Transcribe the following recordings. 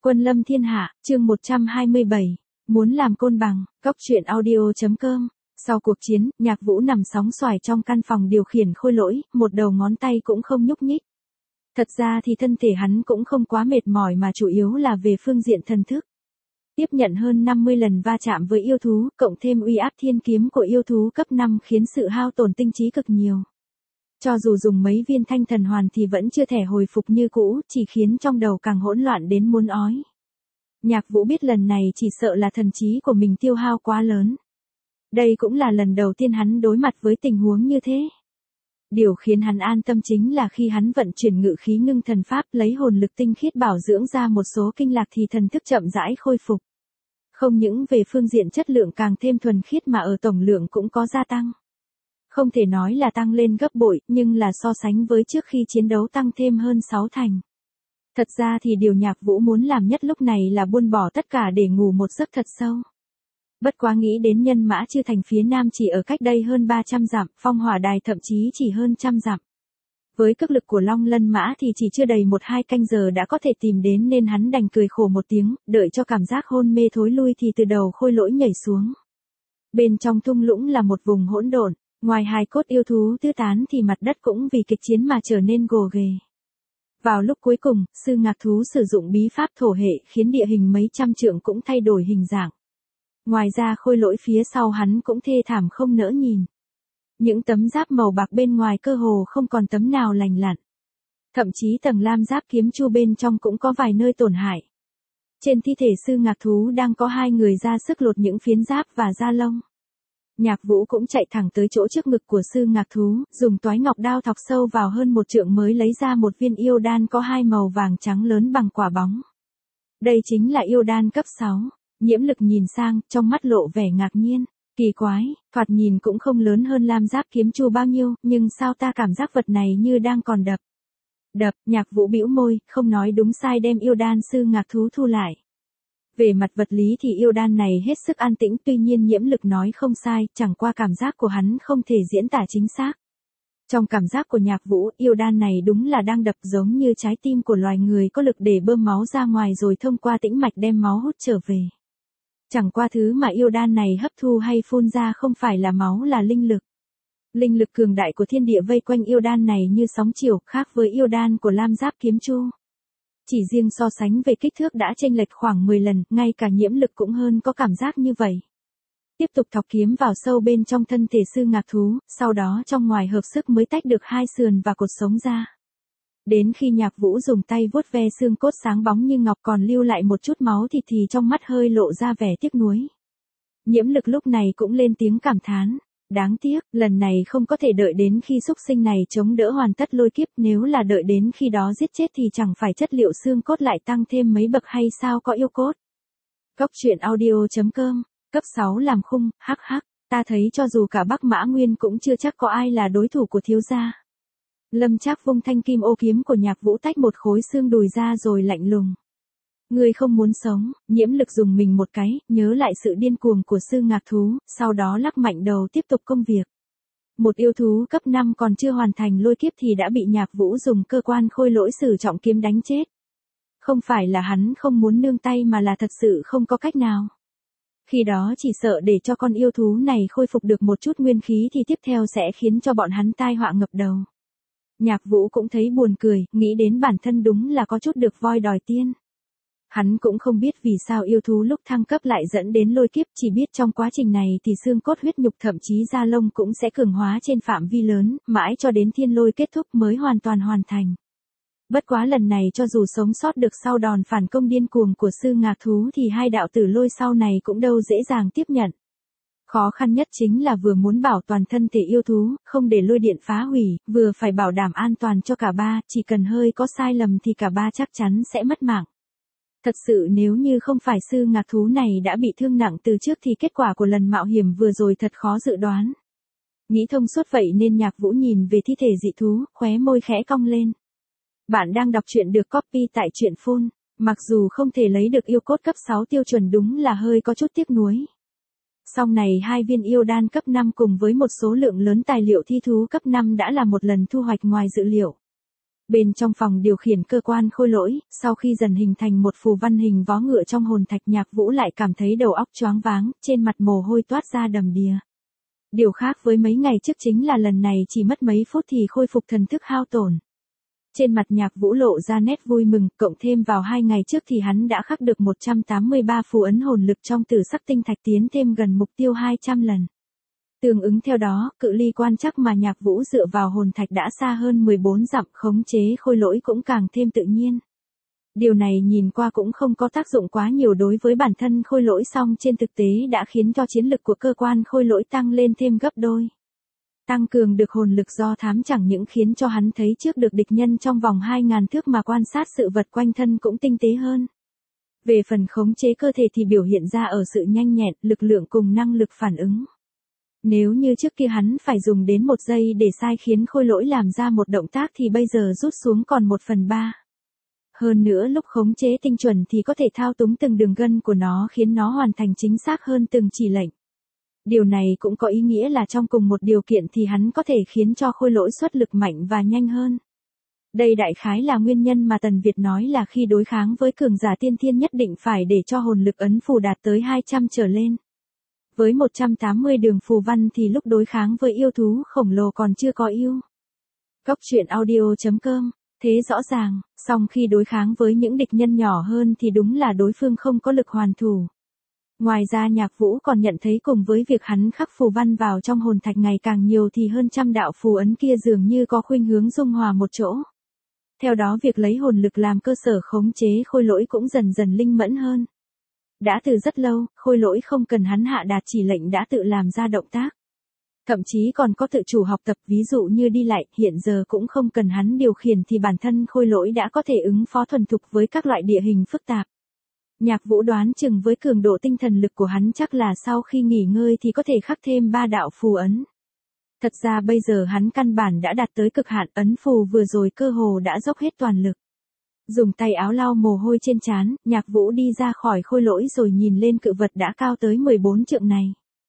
Quân lâm thiên hạ, chương 127. Muốn làm côn bằng, góc truyện audio.com. Sau cuộc chiến, Nhạc Vũ nằm sóng xoài trong căn phòng điều khiển khôi lỗi, một đầu ngón tay cũng không nhúc nhích. Thật ra thì thân thể hắn cũng không quá mệt mỏi mà chủ yếu là về phương diện thần thức. Tiếp nhận hơn 50 lần va chạm với yêu thú, cộng thêm uy áp thiên kiếm của yêu thú cấp 5 khiến sự hao tổn tinh trí cực nhiều. Cho dù dùng mấy viên thanh thần hoàn thì vẫn chưa thể hồi phục như cũ, chỉ khiến trong đầu càng hỗn loạn đến muốn ói. Nhạc Vũ biết lần này chỉ sợ là thần trí của mình tiêu hao quá lớn. Đây cũng là lần đầu tiên hắn đối mặt với tình huống như thế. Điều khiến hắn an tâm chính là khi hắn vận chuyển ngự khí ngưng thần pháp lấy hồn lực tinh khiết bảo dưỡng ra một số kinh lạc thì thần thức chậm rãi khôi phục. Không những về phương diện chất lượng càng thêm thuần khiết mà ở tổng lượng cũng có gia tăng. Không thể nói là tăng lên gấp bội, nhưng là so sánh với trước khi chiến đấu tăng thêm hơn 6 thành. Thật ra thì điều Nhạc Vũ muốn làm nhất lúc này là buông bỏ tất cả để ngủ một giấc thật sâu. Bất quá nghĩ đến Nhân Mã Chư Thành phía nam chỉ ở cách đây hơn 300 dặm, Phong Hỏa Đài thậm chí chỉ hơn 100 dặm. Với cước lực của Long Lân Mã thì chỉ chưa đầy 1-2 canh giờ đã có thể tìm đến nên hắn đành cười khổ một tiếng, đợi cho cảm giác hôn mê thối lui thì từ đầu khôi lỗi nhảy xuống. Bên trong thung lũng là một vùng hỗn độn, ngoài hài cốt yêu thú tứ tán thì mặt đất cũng vì kịch chiến mà trở nên gồ ghề. Vào lúc cuối cùng, sư ngạc thú sử dụng bí pháp thổ hệ khiến địa hình mấy trăm trượng cũng thay đổi hình dạng. Ngoài ra khôi lỗi phía sau hắn cũng thê thảm không nỡ nhìn. Những tấm giáp màu bạc bên ngoài cơ hồ không còn tấm nào lành lặn. Thậm chí tầng lam giáp kiếm chu bên trong cũng có vài nơi tổn hại. Trên thi thể sư ngạc thú đang có 2 người ra sức lột những phiến giáp và da lông. Nhạc Vũ cũng chạy thẳng tới chỗ trước ngực của sư ngạc thú, dùng toái ngọc đao thọc sâu vào hơn 1 trượng mới lấy ra một viên yêu đan có 2 màu vàng trắng lớn bằng quả bóng. Đây chính là yêu đan cấp 6. Nhiễm Lực nhìn sang, trong mắt lộ vẻ ngạc nhiên. Kỳ quái, thoạt nhìn cũng không lớn hơn lam giáp kiếm chu bao nhiêu, nhưng sao ta cảm giác vật này như đang còn đập. Nhạc Vũ bĩu môi, không nói đúng sai đem yêu đan sư ngạc thú thu lại. Về mặt vật lý thì yêu đan này hết sức an tĩnh, tuy nhiên Nhiễm Lực nói không sai, chẳng qua cảm giác của hắn không thể diễn tả chính xác. Trong cảm giác của Nhạc Vũ, yêu đan này đúng là đang đập giống như trái tim của loài người có lực để bơm máu ra ngoài rồi thông qua tĩnh mạch đem máu hút trở về. Chẳng qua thứ mà yêu đan này hấp thu hay phun ra không phải là máu là linh lực. Linh lực cường đại của thiên địa vây quanh yêu đan này như sóng chiều, khác với yêu đan của lam giáp kiếm chu. Chỉ riêng so sánh về kích thước đã chênh lệch khoảng 10 lần, ngay cả Nhiễm Lực cũng hơn có cảm giác như vậy. Tiếp tục thọc kiếm vào sâu bên trong thân thể sư ngạc thú, sau đó trong ngoài hợp sức mới tách được 2 sườn và cột sống ra. Đến khi Nhạc Vũ dùng tay vuốt ve xương cốt sáng bóng như ngọc còn lưu lại một chút máu thì trong mắt hơi lộ ra vẻ tiếc nuối. Nhiễm Lực lúc này cũng lên tiếng cảm thán. Đáng tiếc, lần này không có thể đợi đến khi xúc sinh này chống đỡ hoàn tất lôi kiếp, nếu là đợi đến khi đó giết chết thì chẳng phải chất liệu xương cốt lại tăng thêm mấy bậc hay sao có yêu cốt. Góc truyện audio.com, cấp 6 làm khung, ta thấy cho dù cả Bắc Mã Nguyên cũng chưa chắc có ai là đối thủ của thiếu gia. Lâm Trác vung thanh kim ô kiếm của Nhạc Vũ tách một khối xương đùi ra rồi lạnh lùng. Ngươi không muốn sống, Nhiễm Lực dùng mình một cái, nhớ lại sự điên cuồng của sư ngạc thú, sau đó lắc mạnh đầu tiếp tục công việc. Một yêu thú cấp 5 còn chưa hoàn thành lôi kiếp thì đã bị Nhạc Vũ dùng cơ quan khôi lỗi sử trọng kiếm đánh chết. Không phải là hắn không muốn nương tay mà là thật sự không có cách nào. Khi đó chỉ sợ để cho con yêu thú này khôi phục được một chút nguyên khí thì tiếp theo sẽ khiến cho bọn hắn tai họa ngập đầu. Nhạc Vũ cũng thấy buồn cười, nghĩ đến bản thân đúng là có chút được voi đòi tiên. Hắn cũng không biết vì sao yêu thú lúc thăng cấp lại dẫn đến lôi kiếp, chỉ biết trong quá trình này thì xương cốt huyết nhục thậm chí da lông cũng sẽ cường hóa trên phạm vi lớn, mãi cho đến thiên lôi kết thúc mới hoàn toàn hoàn thành. Bất quá lần này cho dù sống sót được sau đòn phản công điên cuồng của sư ngạc thú thì 2 đạo tử lôi sau này cũng đâu dễ dàng tiếp nhận. Khó khăn nhất chính là vừa muốn bảo toàn thân thể yêu thú, không để lôi điện phá hủy, vừa phải bảo đảm an toàn cho cả ba, chỉ cần hơi có sai lầm thì cả ba chắc chắn sẽ mất mạng. Thật sự nếu như không phải sư ngạc thú này đã bị thương nặng từ trước thì kết quả của lần mạo hiểm vừa rồi thật khó dự đoán. Nghĩ thông suốt vậy nên Nhạc Vũ nhìn về thi thể dị thú, khóe môi khẽ cong lên. Bạn đang đọc truyện được copy tại truyện phone, mặc dù không thể lấy được yêu cốt cấp 6 tiêu chuẩn đúng là hơi có chút tiếc nuối. Song này 2 viên yêu đan cấp 5 cùng với một số lượng lớn tài liệu thi thú cấp 5 đã là một lần thu hoạch ngoài dự liệu. Bên trong phòng điều khiển cơ quan khôi lỗi, sau khi dần hình thành một phù văn hình vó ngựa trong hồn thạch, Nhạc Vũ lại cảm thấy đầu óc choáng váng, trên mặt mồ hôi toát ra đầm đìa. Điều khác với mấy ngày trước chính là lần này chỉ mất mấy phút thì khôi phục thần thức hao tổn. Trên mặt Nhạc Vũ lộ ra nét vui mừng, cộng thêm vào 2 ngày trước thì hắn đã khắc được 183 phù ấn hồn lực trong tử sắc tinh thạch, tiến thêm gần mục tiêu 200 lần. Tương ứng theo đó, cự ly quan trắc mà Nhạc Vũ dựa vào hồn thạch đã xa hơn 14 dặm, khống chế khôi lỗi cũng càng thêm tự nhiên. Điều này nhìn qua cũng không có tác dụng quá nhiều đối với bản thân khôi lỗi, song trên thực tế đã khiến cho chiến lực của cơ quan khôi lỗi tăng lên thêm gấp đôi. Tăng cường được hồn lực do thám chẳng những khiến cho hắn thấy trước được địch nhân trong vòng 2.000 thước mà quan sát sự vật quanh thân cũng tinh tế hơn. Về phần khống chế cơ thể thì biểu hiện ra ở sự nhanh nhẹn, lực lượng cùng năng lực phản ứng. Nếu như trước kia hắn phải dùng đến 1 giây để sai khiến khôi lỗi làm ra một động tác thì bây giờ rút xuống còn 1/3. Hơn nữa lúc khống chế tinh chuẩn thì có thể thao túng từng đường gân của nó, khiến nó hoàn thành chính xác hơn từng chỉ lệnh. Điều này cũng có ý nghĩa là trong cùng một điều kiện thì hắn có thể khiến cho khôi lỗi xuất lực mạnh và nhanh hơn. Đây đại khái là nguyên nhân mà Tần Việt nói là khi đối kháng với cường giả tiên thiên nhất định phải để cho hồn lực ấn phù đạt tới 200 trở lên. Với 180 đường phù văn thì lúc đối kháng với yêu thú khổng lồ còn chưa có ưu. Cốc truyện audio.com. Thế rõ ràng, song khi đối kháng với những địch nhân nhỏ hơn thì đúng là đối phương không có lực hoàn thủ. Ngoài ra Nhạc Vũ còn nhận thấy cùng với việc hắn khắc phù văn vào trong hồn thạch ngày càng nhiều thì hơn trăm đạo phù ấn kia dường như có khuynh hướng dung hòa một chỗ. Theo đó việc lấy hồn lực làm cơ sở khống chế khôi lỗi cũng dần dần linh mẫn hơn. Đã từ rất lâu, khôi lỗi không cần hắn hạ đạt chỉ lệnh đã tự làm ra động tác. Thậm chí còn có tự chủ học tập, ví dụ như đi lại, hiện giờ cũng không cần hắn điều khiển thì bản thân khôi lỗi đã có thể ứng phó thuần thục với các loại địa hình phức tạp. Nhạc Vũ đoán chừng với cường độ tinh thần lực của hắn chắc là sau khi nghỉ ngơi thì có thể khắc thêm 3 đạo phù ấn. Thật ra bây giờ hắn căn bản đã đạt tới cực hạn, ấn phù vừa rồi cơ hồ đã dốc hết toàn lực. Dùng tay áo lau mồ hôi trên trán, Nhạc Vũ đi ra khỏi khôi lỗi rồi nhìn lên cự vật đã cao tới 14 trượng này.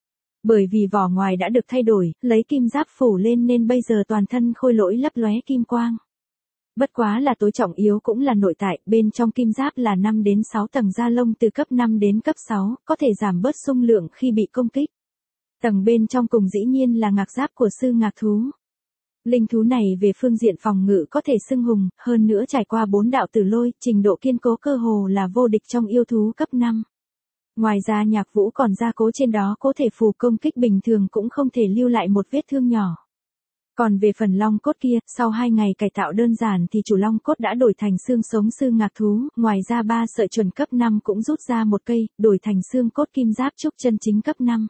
Bởi vì vỏ ngoài đã được thay đổi, lấy kim giáp phủ lên nên bây giờ toàn thân khôi lỗi lấp lóe kim quang. Bất quá là tối trọng yếu cũng là nội tại, bên trong kim giáp là 5 đến 6 tầng da lông từ cấp 5 đến cấp 6, có thể giảm bớt xung lượng khi bị công kích. Tầng bên trong cùng dĩ nhiên là ngạc giáp của sư ngạc thú. Linh thú này về phương diện phòng ngự có thể xưng hùng, hơn nữa trải qua 4 đạo tử lôi, trình độ kiên cố cơ hồ là vô địch trong yêu thú cấp 5. Ngoài ra Nhạc Vũ còn gia cố trên đó cố thể phù công kích bình thường cũng không thể lưu lại một vết thương nhỏ. Còn về phần long cốt kia, sau 2 ngày cải tạo đơn giản thì chủ long cốt đã đổi thành xương sống sư ngạc thú, ngoài ra 3 sợi chuẩn cấp 5 cũng rút ra một cây, đổi thành xương cốt kim giáp trúc chân chính cấp 5.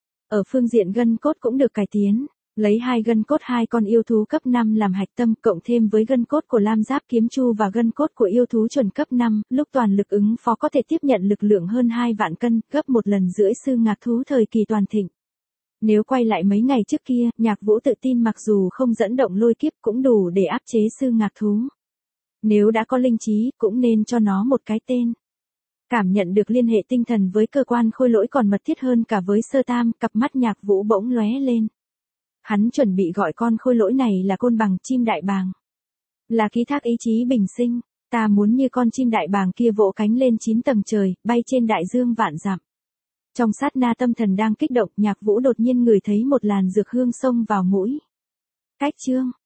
Ở phương diện gân cốt cũng được cải tiến, lấy 2 gân cốt 2 con yêu thú cấp 5 làm hạch tâm, cộng thêm với gân cốt của lam giáp kiếm chu và gân cốt của yêu thú chuẩn cấp 5, lúc toàn lực ứng phó có thể tiếp nhận lực lượng hơn 2 vạn cân, gấp 1 lần rưỡi sư ngạc thú thời kỳ toàn thịnh. Nếu quay lại mấy ngày trước kia, Nhạc Vũ tự tin mặc dù không dẫn động lôi kiếp cũng đủ để áp chế sư ngạc thú. Nếu đã có linh trí, cũng nên cho nó một cái tên. Cảm nhận được liên hệ tinh thần với cơ quan khôi lỗi còn mật thiết hơn cả với sơ tam, cặp mắt Nhạc Vũ bỗng lóe lên. Hắn chuẩn bị gọi con khôi lỗi này là côn bằng, chim đại bàng. Là ký thác ý chí bình sinh, ta muốn như con chim đại bàng kia vỗ cánh lên 9 tầng trời, bay trên đại dương vạn dặm. Trong sát na tâm thần đang kích động, Nhạc Vũ đột nhiên ngửi thấy một làn dược hương xông vào mũi. Cách chương